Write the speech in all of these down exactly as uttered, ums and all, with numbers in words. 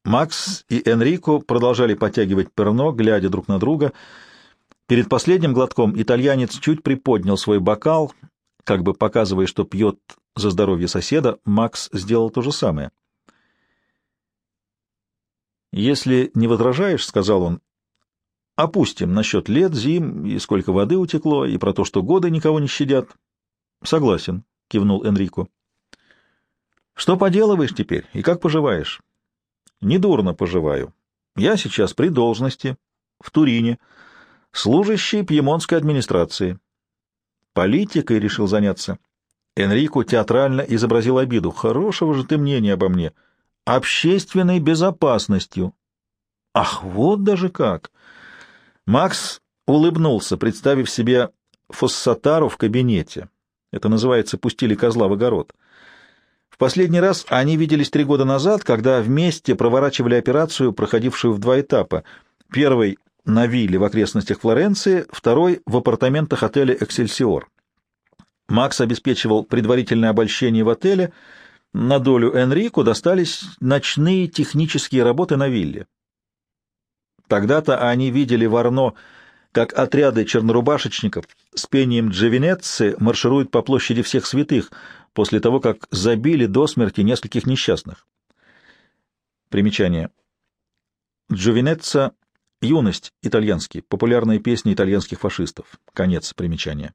Макс и Энрико продолжали подтягивать перно, глядя друг на друга. Перед последним глотком итальянец чуть приподнял свой бокал, как бы показывая, что пьет за здоровье соседа. Макс сделал то же самое. «Если не возражаешь, — сказал он, — опустим насчет лет, зим и сколько воды утекло, и про то, что годы никого не щадят». «Согласен», — кивнул Энрико. «Что поделываешь теперь и как поживаешь?» «Недурно поживаю. Я сейчас при должности, в Турине, служащий пьемонтской администрации. Политикой решил заняться». Энрико театрально изобразил обиду. «Хорошего же ты мнения обо мне. Общественной безопасностью». «Ах, вот даже как!» Макс улыбнулся, представив себе Фоссатару в кабинете. Это называется «пустили козла в огород». В последний раз они виделись три года назад, когда вместе проворачивали операцию, проходившую в два этапа. Первый — на вилле в окрестностях Флоренции, второй — в апартаментах отеля «Эксельсиор». Макс обеспечивал предварительное обольщение в отеле, на долю Энрико достались ночные технические работы на вилле. Тогда-то они видели в Арно, как отряды чернорубашечников с пением Джовинецци маршируют по площади всех святых, после того, как забили до смерти нескольких несчастных. Примечание. Джовинецца — юность, итальянский, популярная песня итальянских фашистов. Конец примечания.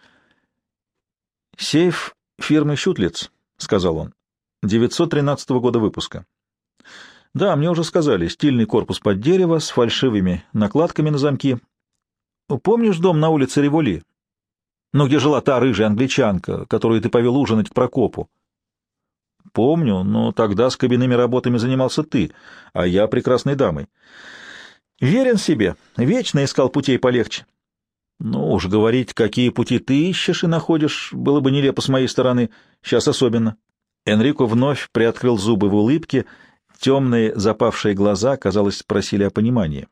«Сейф фирмы «Щутлиц», — сказал он, — девятьсот тринадцатого года выпуска. Да, мне уже сказали, стильный корпус под дерево с фальшивыми накладками на замки. Помнишь дом на улице Револи? Ну, где жила та рыжая англичанка, которую ты повел ужинать к Прокопу? Помню, но тогда с кабинными работами занимался ты, а я прекрасной дамой. Верен себе, вечно искал путей полегче. Ну уж говорить, какие пути ты ищешь и находишь, было бы нелепо с моей стороны, сейчас особенно. Энрико вновь приоткрыл зубы в улыбке, темные запавшие глаза, казалось, просили о понимании.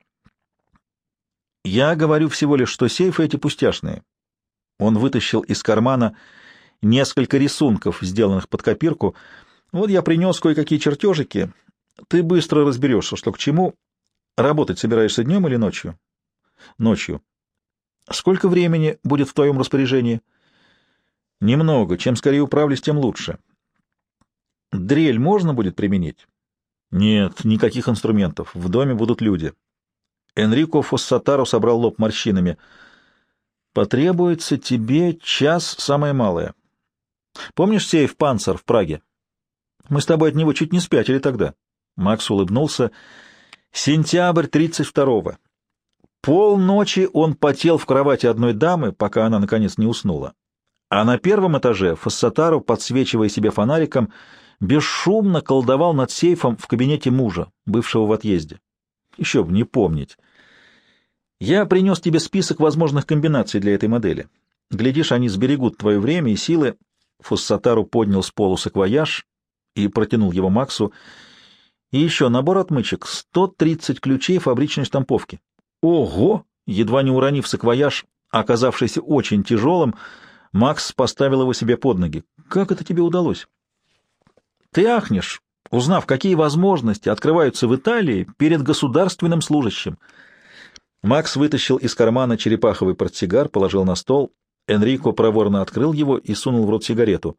Я говорю всего лишь, что сейфы эти пустяшные. Он вытащил из кармана несколько рисунков, сделанных под копирку. Вот я принес кое-какие чертежики. Ты быстро разберешься, что к чему. Работать собираешься днем или ночью? Ночью. Сколько времени будет в твоем распоряжении? Немного. Чем скорее управлюсь, тем лучше. Дрель можно будет применить? Нет, никаких инструментов. В доме будут люди. Энрико Фоссатаро собрал лоб морщинами. Потребуется тебе час самое малое. Помнишь сейф «Панцер» в Праге? Мы с тобой от него чуть не спятили тогда. Макс улыбнулся. Сентябрь тридцать второго. Полночи он потел в кровати одной дамы, пока она, наконец, не уснула. А на первом этаже Фоссатаро, подсвечивая себе фонариком, бесшумно колдовал над сейфом в кабинете мужа, бывшего в отъезде. Еще бы не помнить. Я принес тебе список возможных комбинаций для этой модели. Глядишь, они сберегут твое время и силы. Фоссатаро поднял с полу саквояж и протянул его Максу. И еще набор отмычек, сто тридцать ключей фабричной штамповки. Ого! Едва не уронив саквояж, оказавшийся очень тяжелым, Макс поставил его себе под ноги. Как это тебе удалось? Ты ахнешь, узнав, какие возможности открываются в Италии перед государственным служащим. Макс вытащил из кармана черепаховый портсигар, положил на стол. Энрико проворно открыл его и сунул в рот сигарету.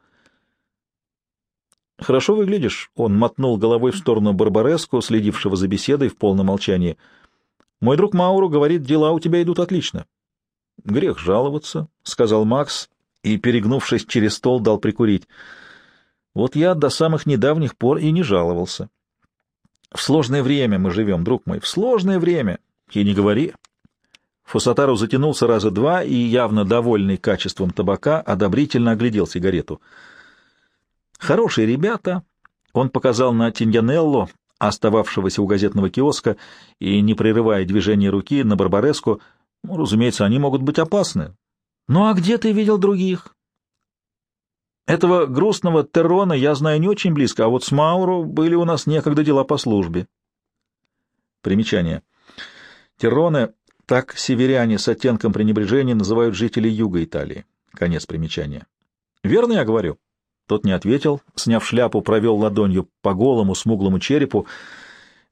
«Хорошо выглядишь», — он мотнул головой в сторону Барбареску, следившего за беседой в полном молчании. «Мой друг Мауро говорит, дела у тебя идут отлично». «Грех жаловаться», — сказал Макс и, перегнувшись через стол, дал прикурить. «Вот я до самых недавних пор и не жаловался. В сложное время мы живем, друг мой, в сложное время. И не говори». Фоссатаро затянулся раза два и, явно довольный качеством табака, одобрительно оглядел сигарету. «Хорошие ребята», — он показал на Тиньянелло, остававшегося у газетного киоска, и, не прерывая движения руки, на Барбареску. Ну, разумеется, они могут быть опасны. «Ну а где ты видел других?» «Этого грустного Террона я знаю не очень близко, а вот с Мауро были у нас некогда дела по службе». Примечание. Терроне — так северяне с оттенком пренебрежения называют жителей юга Италии. Конец примечания. «Верно я говорю?» Тот не ответил, сняв шляпу, провел ладонью по голому смуглому черепу.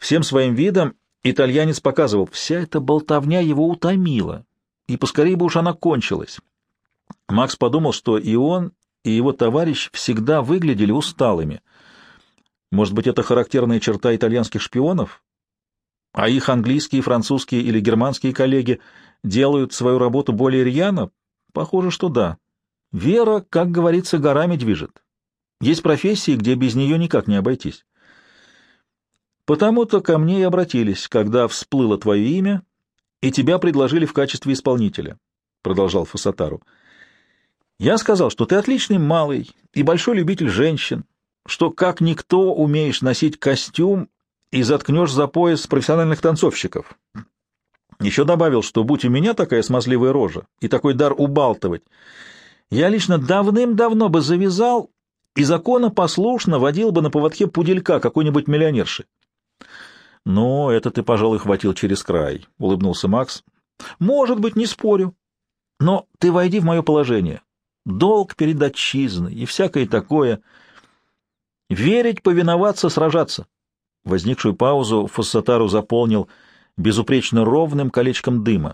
Всем своим видом итальянец показывал, вся эта болтовня его утомила, и поскорее бы уж она кончилась. Макс подумал, что и он, и его товарищ всегда выглядели усталыми. Может быть, это характерная черта итальянских шпионов? А их английские, французские или германские коллеги делают свою работу более рьяно? Похоже, что да. Вера, как говорится, горами движет. Есть профессии, где без нее никак не обойтись. Потому-то ко мне и обратились, когда всплыло твое имя, и тебя предложили в качестве исполнителя, — продолжал Фоссатару. Я сказал, что ты отличный малый и большой любитель женщин, что как никто умеешь носить костюм и заткнешь за пояс профессиональных танцовщиков. Еще добавил, что будь у меня такая смазливая рожа и такой дар убалтывать, я лично давным-давно бы завязал и законопослушно водил бы на поводке пуделька какой-нибудь миллионерши. — Ну, это ты, пожалуй, хватил через край, — улыбнулся Макс. — Может быть, не спорю. Но ты войди в мое положение. Долг перед отчизной и всякое такое. Верить, повиноваться, сражаться. Возникшую паузу Фоссатару заполнил безупречно ровным колечком дыма.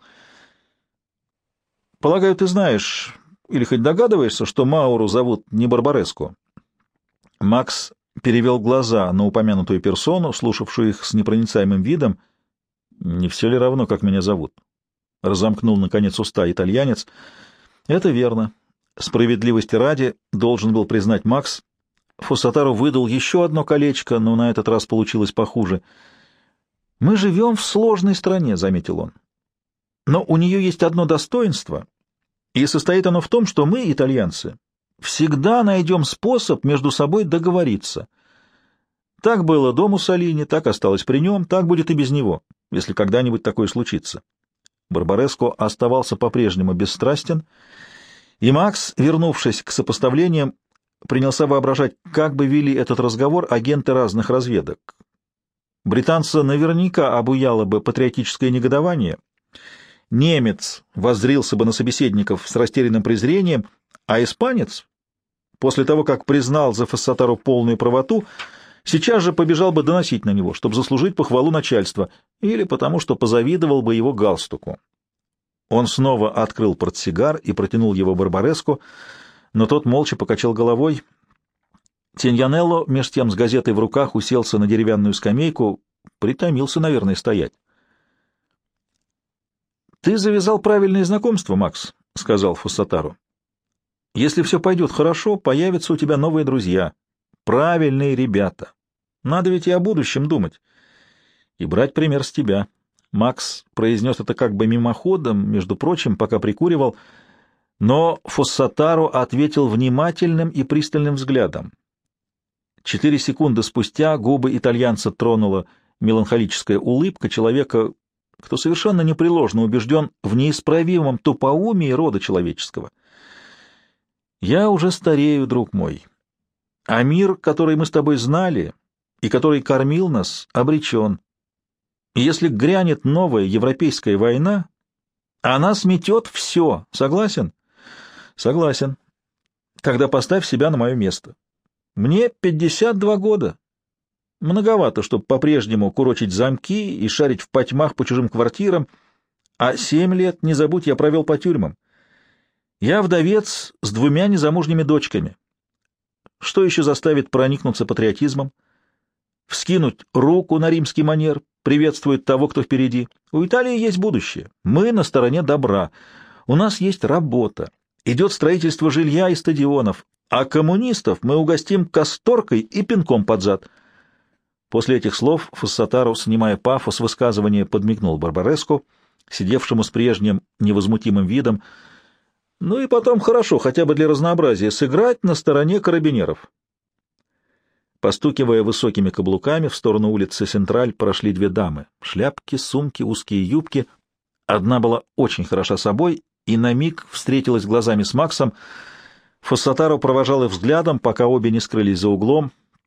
— Полагаю, ты знаешь, или хоть догадываешься, что Мауру зовут не Барбареску? Макс перевел глаза на упомянутую персону, слушавшую их с непроницаемым видом. «Не все ли равно, как меня зовут?» — разомкнул, наконец, уста итальянец. «Это верно. Справедливости ради, должен был признать Макс. Фоссатару выдал еще одно колечко, но на этот раз получилось похуже. «Мы живем в сложной стране», — заметил он. «Но у нее есть одно достоинство, и состоит оно в том, что мы, итальянцы, всегда найдем способ между собой договориться. Так было до Муссолини, так осталось при нем, так будет и без него, если когда-нибудь такое случится». Барбареско оставался по-прежнему бесстрастен, и Макс, вернувшись к сопоставлениям, принялся воображать, как бы вели этот разговор агенты разных разведок. Британца наверняка обуяло бы патриотическое негодование, немец воззрился бы на собеседников с растерянным презрением, а испанец, после того, как признал за Фоссатару полную правоту, сейчас же побежал бы доносить на него, чтобы заслужить похвалу начальства, или потому что позавидовал бы его галстуку. Он снова открыл портсигар и протянул его Барбареску, но тот молча покачал головой. Тиньянелло, меж тем с газетой в руках, уселся на деревянную скамейку, притомился, наверное, стоять. — Ты завязал правильные знакомства, Макс, — сказал Фоссатару. — Если все пойдет хорошо, появятся у тебя новые друзья. Правильные ребята. Надо ведь и о будущем думать. И брать пример с тебя. Макс произнес это как бы мимоходом, между прочим, пока прикуривал, но Фоссатару ответил внимательным и пристальным взглядом. Четыре секунды спустя губы итальянца тронула меланхолическая улыбка человека, кто совершенно непреложно убежден в неисправимом тупоумии рода человеческого. «Я уже старею, друг мой, а мир, который мы с тобой знали и который кормил нас, обречен. И если грянет новая европейская война, она сметет все. Согласен?» «Согласен. Тогда поставь себя на мое место. Мне пятьдесят два года. Многовато, чтобы по-прежнему курочить замки и шарить в потьмах по чужим квартирам, а семь лет, не забудь, я провел по тюрьмам. Я вдовец с двумя незамужними дочками. Что еще заставит проникнуться патриотизмом? Вскинуть руку на римский манер, приветствовать того, кто впереди. У Италии есть будущее. Мы на стороне добра. У нас есть работа. Идет строительство жилья и стадионов, а коммунистов мы угостим касторкой и пинком под зад. После этих слов Фоссатару, снимая пафос высказывания, подмигнул Барбареску, сидевшему с прежним невозмутимым видом. Ну и потом хорошо, хотя бы для разнообразия, сыграть на стороне карабинеров. Постукивая высокими каблуками, в сторону улицы Сентраль прошли две дамы. Шляпки, сумки, узкие юбки. Одна была очень хороша собой и на миг встретилась глазами с Максом. Фоссатару провожал их взглядом, пока обе не скрылись за углом.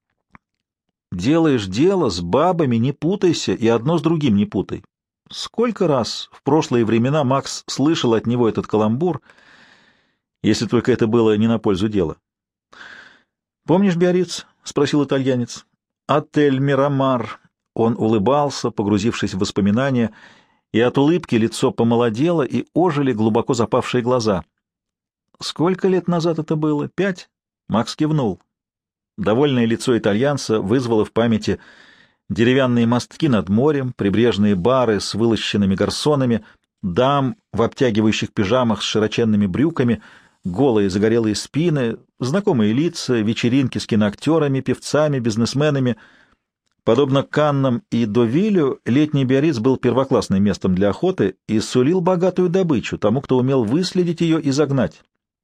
«Делаешь дело, с бабами не путайся и одно с другим не путай». Сколько раз в прошлые времена Макс слышал от него этот каламбур, если только это было не на пользу дела. «Помнишь, Биарриц?» — спросил итальянец. «Отель Мирамар, Он улыбался, погрузившись в воспоминания, и от улыбки лицо помолодело, и ожили глубоко запавшие глаза. Сколько лет назад это было? Пять? Макс кивнул. Довольное лицо итальянца вызвало в памяти деревянные мостки над морем, прибрежные бары с вылощенными гарсонами, дам в обтягивающих пижамах с широченными брюками, голые загорелые спины, знакомые лица, вечеринки с киноактерами, певцами, бизнесменами. Подобно Каннам и Довилю, летний Биарриц был первоклассным местом для охоты и сулил богатую добычу тому, кто умел выследить ее и загнать.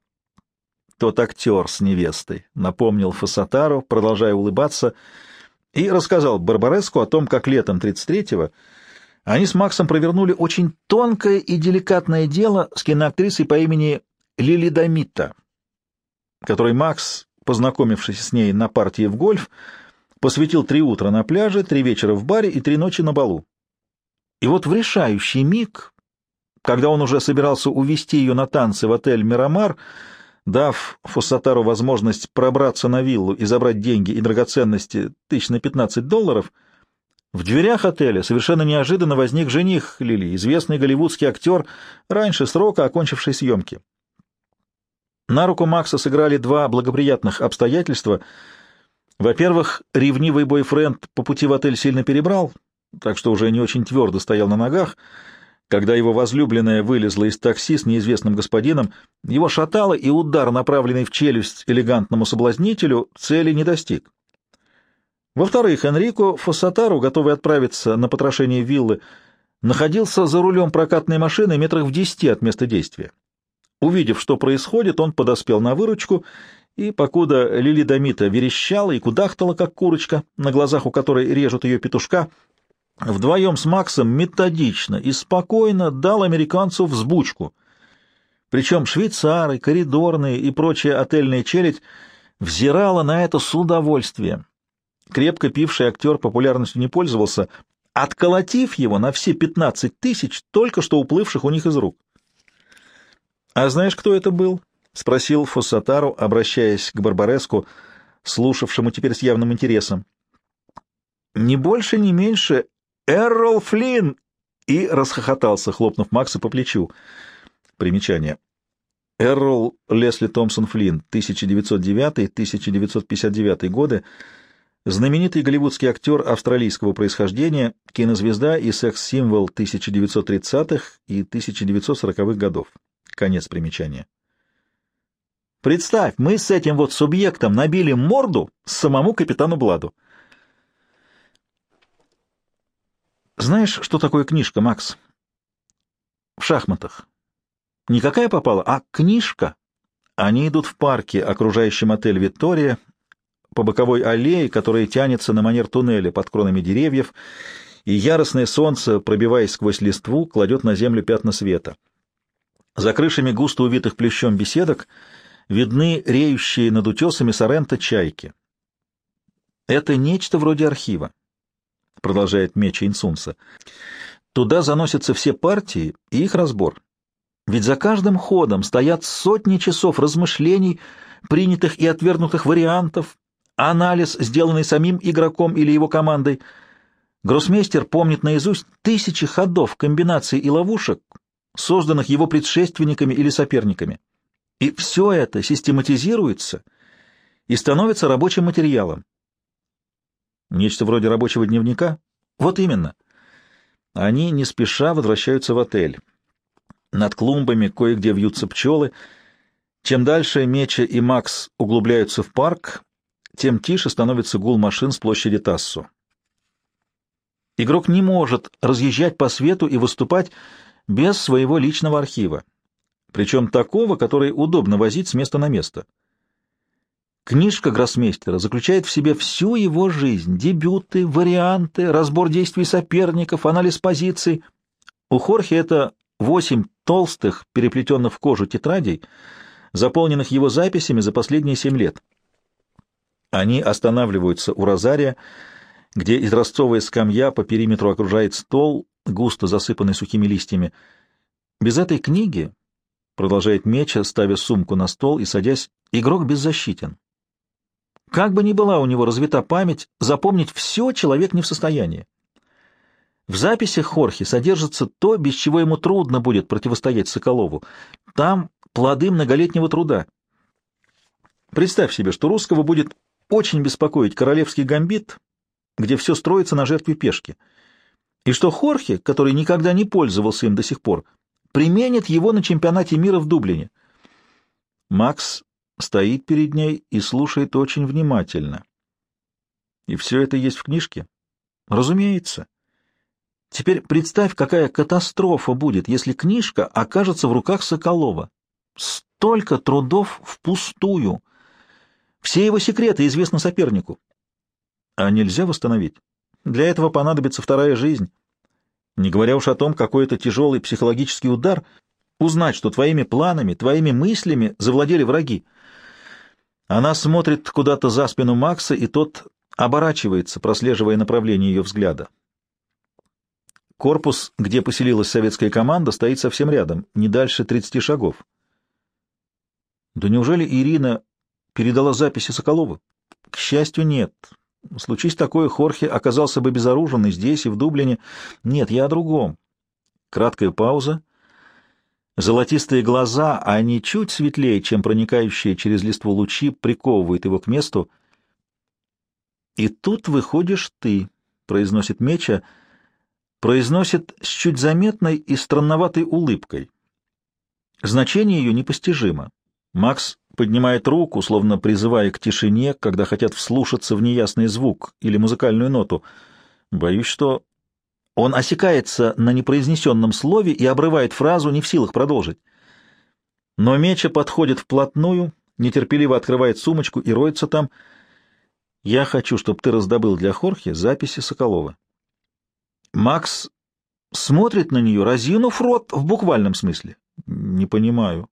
Тот актер с невестой, напомнил Фоссатаро, продолжая улыбаться, и рассказал Барбареску о том, как летом тридцать третьего они с Максом провернули очень тонкое и деликатное дело с киноактрисой по имени Лили Дамита, которой Макс, познакомившись с ней на партии в гольф, посвятил три утра на пляже, три вечера в баре и три ночи на балу. И вот в решающий миг, когда он уже собирался увезти ее на танцы в отель «Мирамар», дав Фоссатару возможность пробраться на виллу и забрать деньги и драгоценности тысяч на пятнадцать долларов, в дверях отеля совершенно неожиданно возник жених Лили, известный голливудский актер, раньше срока окончивший съемки. На руку Макса сыграли два благоприятных обстоятельства. Во-первых, ревнивый бойфренд по пути в отель сильно перебрал, так что уже не очень твердо стоял на ногах. Когда его возлюбленная вылезла из такси с неизвестным господином, его шатало, и удар, направленный в челюсть элегантному соблазнителю, цели не достиг. Во-вторых, Энрико Фоссатаро, готовый отправиться на потрошение виллы, находился за рулем прокатной машины метрах в десяти от места действия. Увидев, что происходит, он подоспел на выручку, и, покуда Лили Дамита верещала и кудахтала, как курочка, на глазах у которой режут ее петушка, вдвоем с Максом методично и спокойно дал американцу взбучку. Причем швейцары, коридорные и прочая отельная челядь взирала на это с удовольствием. Крепко пивший актер популярностью не пользовался, отколотив его на все пятнадцать тысяч, только что уплывших у них из рук. — А знаешь, кто это был? — спросил Фоссатаро, обращаясь к Барбареску, слушавшему теперь с явным интересом. — Не больше, не меньше Эррол Флинн! И расхохотался, хлопнув Макса по плечу. Примечание. Эррол Лесли Томпсон Флинн, тысяча девятьсот девятый — тысяча девятьсот пятьдесят девятый годы, знаменитый голливудский актер австралийского происхождения, кинозвезда и секс-символ тысяча девятьсот тридцатых и тысяча девятьсот сороковых годов. Конец примечания. Представь, мы с этим вот субъектом набили морду самому капитану Бладу. Знаешь, что такое книжка, Макс? В шахматах. Не какая попала, а книжка. Они идут в парке, окружающем отель «Виктория», по боковой аллее, которая тянется на манер туннеля под кронами деревьев, и яростное солнце, пробиваясь сквозь листву, кладет на землю пятна света. За крышами густо увитых плющом беседок видны реющие над утесами Соренто чайки. Это нечто вроде архива, продолжает Меча Инсунса. Туда заносятся все партии и их разбор. Ведь за каждым ходом стоят сотни часов размышлений, принятых и отвергнутых вариантов, анализ, сделанный самим игроком или его командой. Гроссмейстер помнит наизусть тысячи ходов, комбинаций и ловушек, созданных его предшественниками или соперниками. И все это систематизируется и становится рабочим материалом. Нечто вроде рабочего дневника? Вот именно. Они не спеша возвращаются в отель. Над клумбами кое-где вьются пчелы. Чем дальше Меча и Макс углубляются в парк, тем тише становится гул машин с площади Тассо. Игрок не может разъезжать по свету и выступать без своего личного архива, причем такого, который удобно возить с места на место. Книжка гроссмейстера заключает в себе всю его жизнь: дебюты, варианты, разбор действий соперников, анализ позиций. У Хорхе это восемь толстых, переплетенных в кожу тетрадей, заполненных его записями за последние семь лет. Они останавливаются у розария, где изразцовая скамья по периметру окружает стол, густо засыпанный сухими листьями. Без этой книги, продолжает Меча, ставя сумку на стол и садясь, игрок беззащитен. Как бы ни была у него развита память, запомнить все человек не в состоянии. В записях Хорхе содержится то, без чего ему трудно будет противостоять Соколову. Там плоды многолетнего труда. Представь себе, что русского будет очень беспокоить королевский гамбит, где все строится на жертве пешки, и что Хорхе, который никогда не пользовался им до сих пор, применит его на чемпионате мира в Дублине. Макс стоит перед ней и слушает очень внимательно. И все это есть в книжке? Разумеется. Теперь представь, какая катастрофа будет, если книжка окажется в руках Соколова. Столько трудов впустую. Все его секреты известны сопернику. А нельзя восстановить? Для этого понадобится вторая жизнь. Не говоря уж о том, какой это тяжелый психологический удар, узнать, что твоими планами, твоими мыслями завладели враги. Она смотрит куда-то за спину Макса, и тот оборачивается, прослеживая направление ее взгляда. Корпус, где поселилась советская команда, стоит совсем рядом, не дальше тридцати шагов. Да неужели Ирина передала записи Соколову? К счастью, нет. Случись такое, Хорхе оказался бы безоружен и здесь, и в Дублине. Нет, я о другом. Краткая пауза. Золотистые глаза, а они чуть светлее, чем проникающие через листву лучи, приковывают его к месту. «И тут выходишь ты», — произносит Меча, произносит с чуть заметной и странноватой улыбкой. Значение ее непостижимо. Макс поднимает руку, словно призывая к тишине, когда хотят вслушаться в неясный звук или музыкальную ноту. Боюсь, что он осекается на непроизнесенном слове и обрывает фразу, не в силах продолжить. Но Меча подходит вплотную, нетерпеливо открывает сумочку и роется там. «Я хочу, чтобы ты раздобыл для Хорхе записи Соколова». Макс смотрит на нее, разинув рот в буквальном смысле. «Не понимаю».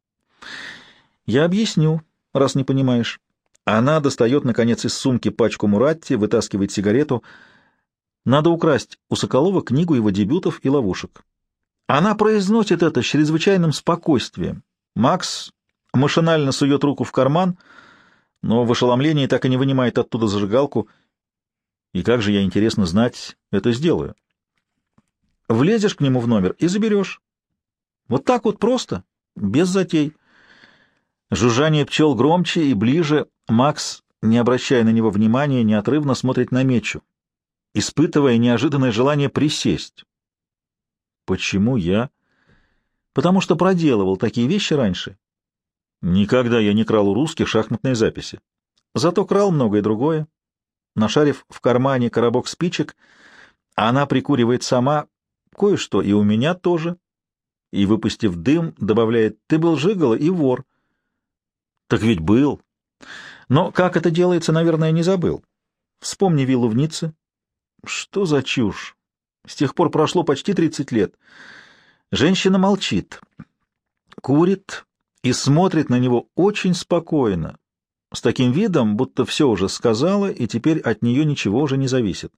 «Я объясню, раз не понимаешь». Она достает, наконец, из сумки пачку Муратти, вытаскивает сигарету. Надо украсть у Соколова книгу его дебютов и ловушек. Она произносит это с чрезвычайным спокойствием. Макс машинально сует руку в карман, но в ошеломлении так и не вынимает оттуда зажигалку. И как же я, интересно знать, это сделаю? Влезешь к нему в номер и заберешь. Вот так вот просто, без затей. Жужжание пчел громче и ближе. Макс, не обращая на него внимания, неотрывно смотрит на Мечу, испытывая неожиданное желание присесть. Почему я? Потому что проделывал такие вещи раньше. Никогда я не крал у русских шахматные записи. Зато крал многое другое. Нашарив в кармане коробок спичек, она прикуривает сама, кое-что и у меня тоже, и, выпустив дым, добавляет: «Ты был жигало и вор». Так ведь был. Но как это делается, наверное, не забыл. Вспомни виллу в Ницце. Что за чушь? С тех пор прошло почти тридцать лет. Женщина молчит, курит и смотрит на него очень спокойно, с таким видом, будто все уже сказала, и теперь от нее ничего уже не зависит.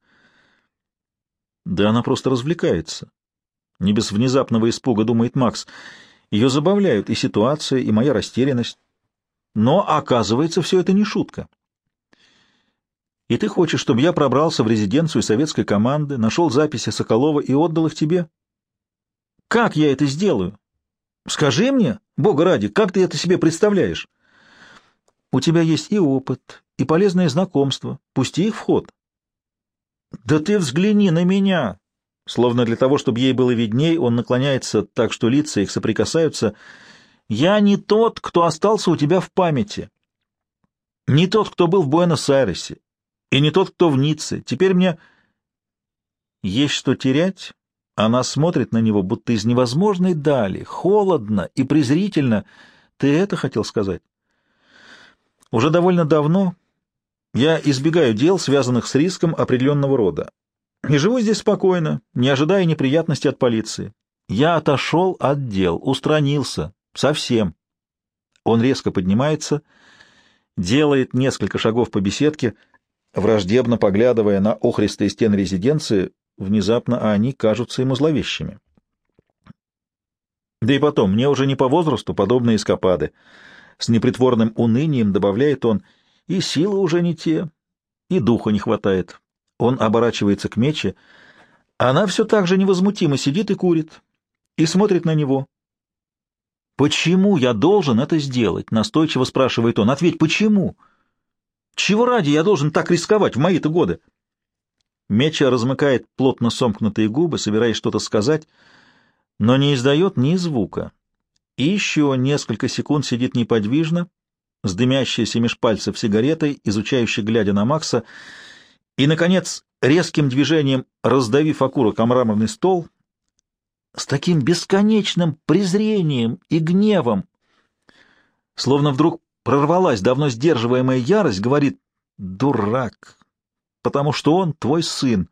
Да она просто развлекается. Не без внезапного испуга, думает Макс. Ее забавляют и ситуация, и моя растерянность. Но, оказывается, все это не шутка. И ты хочешь, чтобы я пробрался в резиденцию советской команды, нашел записи Соколова и отдал их тебе? Как я это сделаю? Скажи мне, Бога ради, как ты это себе представляешь? У тебя есть и опыт, и полезные знакомства. Пусти их в ход. Да ты взгляни на меня! Словно для того, чтобы ей было видней, он наклоняется так, что лица их соприкасаются. Я не тот, кто остался у тебя в памяти. Не тот, кто был в Буэнос-Айресе. И не тот, кто в Ницце. Теперь мне есть что терять. Она смотрит на него, будто из невозможной дали, холодно и презрительно. Ты это хотел сказать? Уже довольно давно я избегаю дел, связанных с риском определенного рода. И живу здесь спокойно, не ожидая неприятностей от полиции. Я отошел от дел, устранился. Совсем. Он резко поднимается, делает несколько шагов по беседке, враждебно поглядывая на охристые стены резиденции. Внезапно они кажутся ему зловещими. Да и потом, мне уже не по возрасту подобные эскапады. С непритворным унынием добавляет он: и силы уже не те, и духа не хватает. Он оборачивается к Мече. Она все так же невозмутимо сидит и курит, и смотрит на него. «Почему я должен это сделать?» — настойчиво спрашивает он. «Ответь, почему? Чего ради я должен так рисковать в мои-то годы?» Меча размыкает плотно сомкнутые губы, собираясь что-то сказать, но не издает ни звука. И еще несколько секунд сидит неподвижно, с дымящейся меж пальцев сигаретой, изучающе глядя на Макса, и, наконец, резким движением, раздавив окурок о мраморный стол, с таким бесконечным презрением и гневом, словно вдруг прорвалась давно сдерживаемая ярость, говорит: «Дурак, потому что он твой сын.